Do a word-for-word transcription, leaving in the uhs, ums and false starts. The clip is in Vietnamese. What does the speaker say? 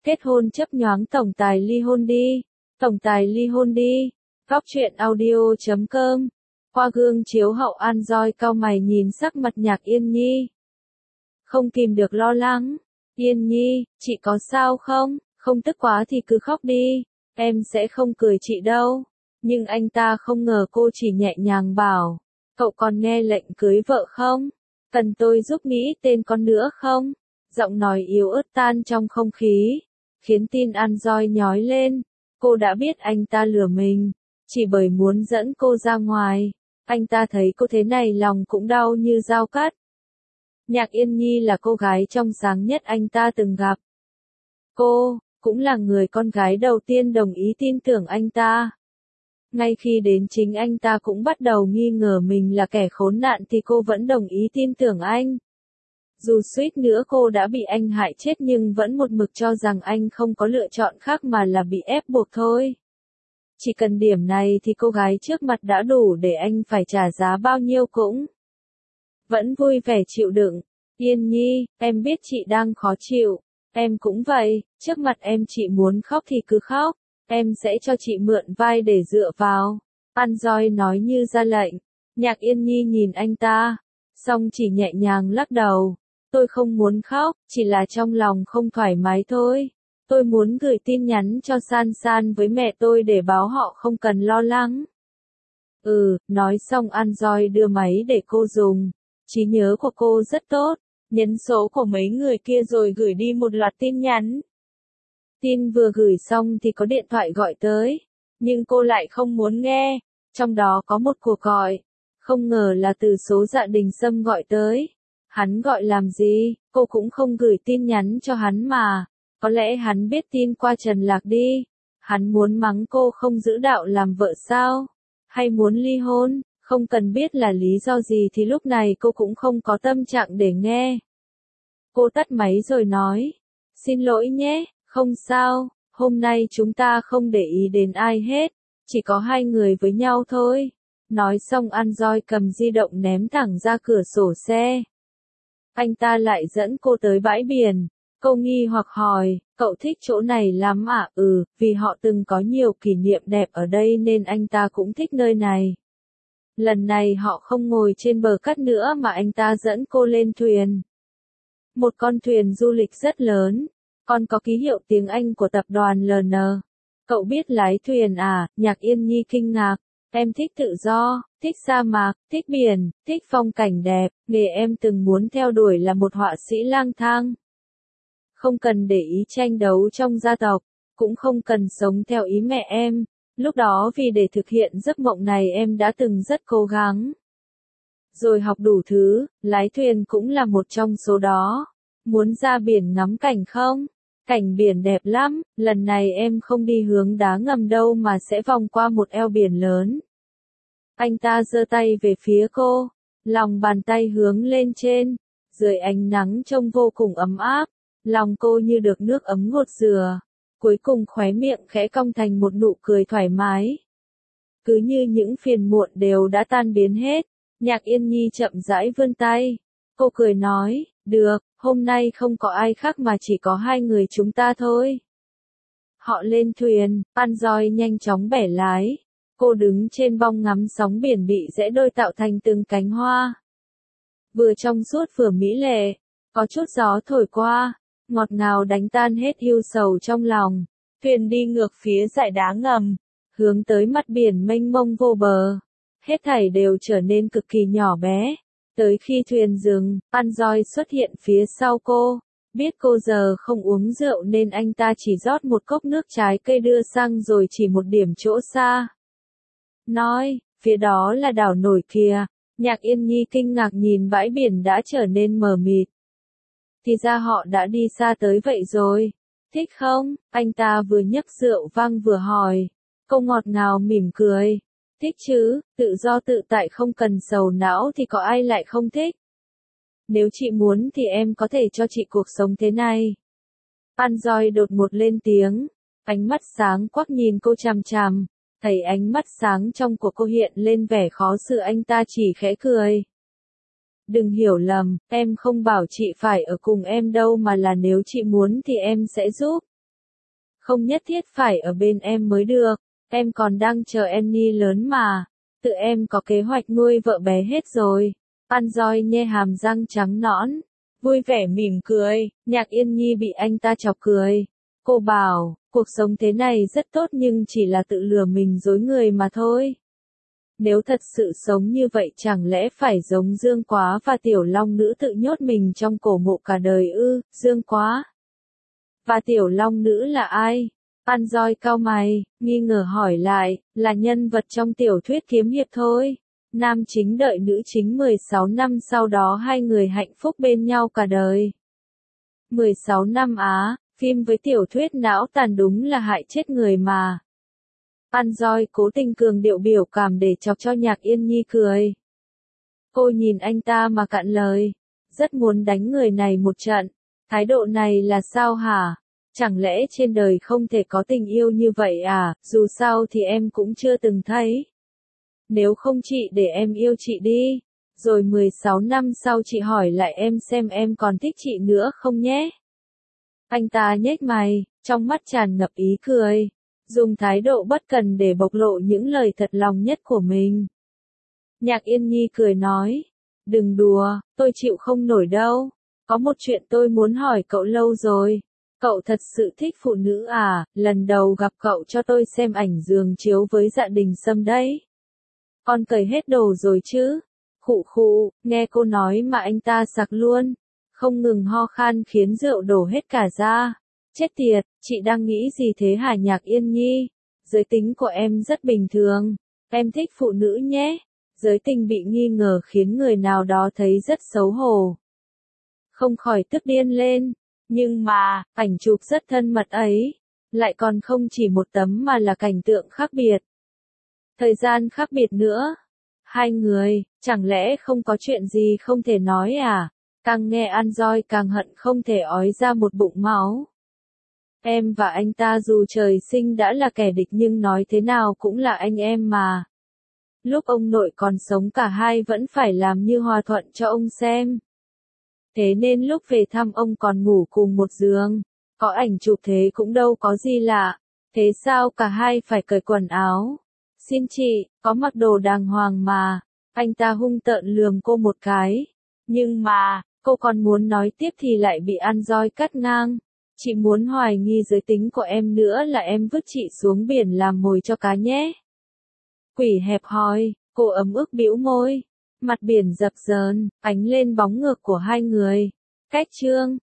Kết hôn chấp nhoáng tổng tài ly hôn đi. Tổng tài ly hôn đi. Góc truyện audio chấm com. Qua gương chiếu hậu Android cau mày nhìn sắc mặt Nhạc Yên Nhi. Không kìm được lo lắng. Yên Nhi, chị có sao không? Không tức quá thì cứ khóc đi. Em sẽ không cười chị đâu. Nhưng anh ta không ngờ cô chỉ nhẹ nhàng bảo. Cậu còn nghe lệnh cưới vợ không? Cần tôi giúp nghĩ tên con nữa không? Giọng nói yếu ớt tan trong không khí. Khiến tin Android nhói lên. Cô đã biết anh ta lừa mình. Chỉ bởi muốn dẫn cô ra ngoài. Anh ta thấy cô thế này lòng cũng đau như dao cắt. Nhạc Yên Nhi là cô gái trong sáng nhất anh ta từng gặp. Cô, cũng là người con gái đầu tiên đồng ý tin tưởng anh ta. Ngay khi đến chính anh ta cũng bắt đầu nghi ngờ mình là kẻ khốn nạn thì cô vẫn đồng ý tin tưởng anh. Dù suýt nữa cô đã bị anh hại chết nhưng vẫn một mực cho rằng anh không có lựa chọn khác mà là bị ép buộc thôi. Chỉ cần điểm này thì cô gái trước mặt đã đủ để anh phải trả giá bao nhiêu cũng vẫn vui vẻ chịu đựng. Yên Nhi, em biết chị đang khó chịu. Em cũng vậy, trước mặt em chị muốn khóc thì cứ khóc. Em sẽ cho chị mượn vai để dựa vào. Android nói như ra lệnh. Nhạc Yên Nhi nhìn anh ta. Xong chỉ nhẹ nhàng lắc đầu. Tôi không muốn khóc, chỉ là trong lòng không thoải mái thôi. Tôi muốn gửi tin nhắn cho San San với mẹ tôi để báo họ không cần lo lắng. Ừ, nói xong Android đưa máy để cô dùng. Trí nhớ của cô rất tốt. Nhấn số của mấy người kia rồi gửi đi một loạt tin nhắn. Tin vừa gửi xong thì có điện thoại gọi tới. Nhưng cô lại không muốn nghe. Trong đó có một cuộc gọi. Không ngờ là từ số Dạ Đình Sâm gọi tới. Hắn gọi làm gì, cô cũng không gửi tin nhắn cho hắn mà. Có lẽ hắn biết tin qua Trần Lạc đi. Hắn muốn mắng cô không giữ đạo làm vợ sao? Hay muốn ly hôn? Không cần biết là lý do gì thì lúc này cô cũng không có tâm trạng để nghe. Cô tắt máy rồi nói. Xin lỗi nhé, không sao, hôm nay chúng ta không để ý đến ai hết. Chỉ có hai người với nhau thôi. Nói xong Android cầm di động ném thẳng ra cửa sổ xe. Anh ta lại dẫn cô tới bãi biển. Cô nghi hoặc hỏi, cậu thích chỗ này lắm à? Ừ, vì họ từng có nhiều kỷ niệm đẹp ở đây nên anh ta cũng thích nơi này. Lần này họ không ngồi trên bờ cát nữa mà anh ta dẫn cô lên thuyền. Một con thuyền du lịch rất lớn, còn có ký hiệu tiếng Anh của tập đoàn lờ en. Cậu biết lái thuyền à? Nhạc Yên Nhi kinh ngạc. Em thích tự do, thích sa mạc, thích biển, thích phong cảnh đẹp. Nghề em từng muốn theo đuổi là một họa sĩ lang thang. Không cần để ý tranh đấu trong gia tộc, cũng không cần sống theo ý mẹ em. Lúc đó vì để thực hiện giấc mộng này em đã từng rất cố gắng. Rồi học đủ thứ, lái thuyền cũng là một trong số đó. Muốn ra biển ngắm cảnh không? Cảnh biển đẹp lắm, lần này em không đi hướng đá ngầm đâu mà sẽ vòng qua một eo biển lớn. Anh ta giơ tay về phía cô, lòng bàn tay hướng lên trên, dưới ánh nắng trông vô cùng ấm áp, lòng cô như được nước ấm ngột dừa, cuối cùng khóe miệng khẽ cong thành một nụ cười thoải mái. Cứ như những phiền muộn đều đã tan biến hết, Nhạc Yên Nhi chậm rãi vươn tay, cô cười nói, được, hôm nay không có ai khác mà chỉ có hai người chúng ta thôi. Họ lên thuyền, Android nhanh chóng bẻ lái. Cô đứng trên bong ngắm sóng biển bị rẽ đôi tạo thành từng cánh hoa. Vừa trong suốt vừa mỹ lệ, có chút gió thổi qua, ngọt ngào đánh tan hết ưu sầu trong lòng. Thuyền đi ngược phía dải đá ngầm, hướng tới mặt biển mênh mông vô bờ. Hết thảy đều trở nên cực kỳ nhỏ bé. Tới khi thuyền dừng, Android xuất hiện phía sau cô. Biết cô giờ không uống rượu nên anh ta chỉ rót một cốc nước trái cây đưa sang rồi chỉ một điểm chỗ xa. Nói, phía đó là đảo nổi kìa. Nhạc Yên Nhi kinh ngạc nhìn bãi biển đã trở nên mờ mịt. Thì ra họ đã đi xa tới vậy rồi. Thích không? Anh ta vừa nhấc rượu vang vừa hỏi. Cô ngọt ngào mỉm cười. Thích chứ, tự do tự tại không cần sầu não thì có ai lại không thích. Nếu chị muốn thì em có thể cho chị cuộc sống thế này. Android đột ngột lên tiếng. Ánh mắt sáng quắc nhìn cô chằm chằm. Thấy ánh mắt sáng trong của cô hiện lên vẻ khó xử anh ta chỉ khẽ cười. Đừng hiểu lầm, em không bảo chị phải ở cùng em đâu mà là nếu chị muốn thì em sẽ giúp. Không nhất thiết phải ở bên em mới được, em còn đang chờ Annie lớn mà, tự em có kế hoạch nuôi vợ bé hết rồi. Anjoy nhe hàm răng trắng nõn, vui vẻ mỉm cười, Nhạc Yên Nhi bị anh ta chọc cười. Cô bảo, cuộc sống thế này rất tốt nhưng chỉ là tự lừa mình dối người mà thôi. Nếu thật sự sống như vậy chẳng lẽ phải giống Dương Quá và Tiểu Long Nữ tự nhốt mình trong cổ mộ cả đời ư? Dương Quá và Tiểu Long Nữ là ai? Anjoy cau mày, nghi ngờ hỏi lại, là nhân vật trong tiểu thuyết kiếm hiệp thôi. Nam chính đợi nữ chính mười sáu năm sau đó hai người hạnh phúc bên nhau cả đời. mười sáu năm á, phim với tiểu thuyết não tàn đúng là hại chết người mà. Anjoy cố tình cường điệu biểu cảm để chọc cho Nhạc Yên Nhi cười. Cô nhìn anh ta mà cạn lời, rất muốn đánh người này một trận. Thái độ này là sao hả? Chẳng lẽ trên đời không thể có tình yêu như vậy à, dù sao thì em cũng chưa từng thấy. Nếu không chị để em yêu chị đi, rồi mười sáu năm sau chị hỏi lại em xem em còn thích chị nữa không nhé. Anh ta nhếch mày, trong mắt tràn ngập ý cười, dùng thái độ bất cần để bộc lộ những lời thật lòng nhất của mình. Nhạc Yên Nhi cười nói, đừng đùa, tôi chịu không nổi đâu, có một chuyện tôi muốn hỏi cậu lâu rồi. Cậu thật sự thích phụ nữ à, lần đầu gặp cậu cho tôi xem ảnh giường chiếu với Dạ Đình Sâm đấy. Con cởi hết đồ rồi chứ? Khụ khụ, nghe cô nói mà anh ta sặc luôn, không ngừng ho khan khiến rượu đổ hết cả ra. Chết tiệt, chị đang nghĩ gì thế hả Nhạc Yên Nhi? Giới tính của em rất bình thường, em thích phụ nữ nhé. Giới tính bị nghi ngờ khiến người nào đó thấy rất xấu hổ. Không khỏi tức điên lên. Nhưng mà, ảnh chụp rất thân mật ấy, lại còn không chỉ một tấm mà là cảnh tượng khác biệt. Thời gian khác biệt nữa. Hai người, chẳng lẽ không có chuyện gì không thể nói à? Càng nghe Anjoy càng hận không thể ói ra một bụng máu. Em và anh ta dù trời sinh đã là kẻ địch nhưng nói thế nào cũng là anh em mà. Lúc ông nội còn sống cả hai vẫn phải làm như hòa thuận cho ông xem. Thế nên lúc về thăm ông còn ngủ cùng một giường. Có ảnh chụp thế cũng đâu có gì lạ. Thế sao cả hai phải cởi quần áo? Xin chị, có mặc đồ đàng hoàng mà. Anh ta hung tợn lườm cô một cái. Nhưng mà, cô còn muốn nói tiếp thì lại bị Anjoy cắt ngang. Chị muốn hoài nghi giới tính của em nữa là em vứt chị xuống biển làm mồi cho cá nhé. Quỷ hẹp hòi, cô ấm ức bĩu môi. Mặt biển dập dờn, ánh lên bóng ngược của hai người. Cách chương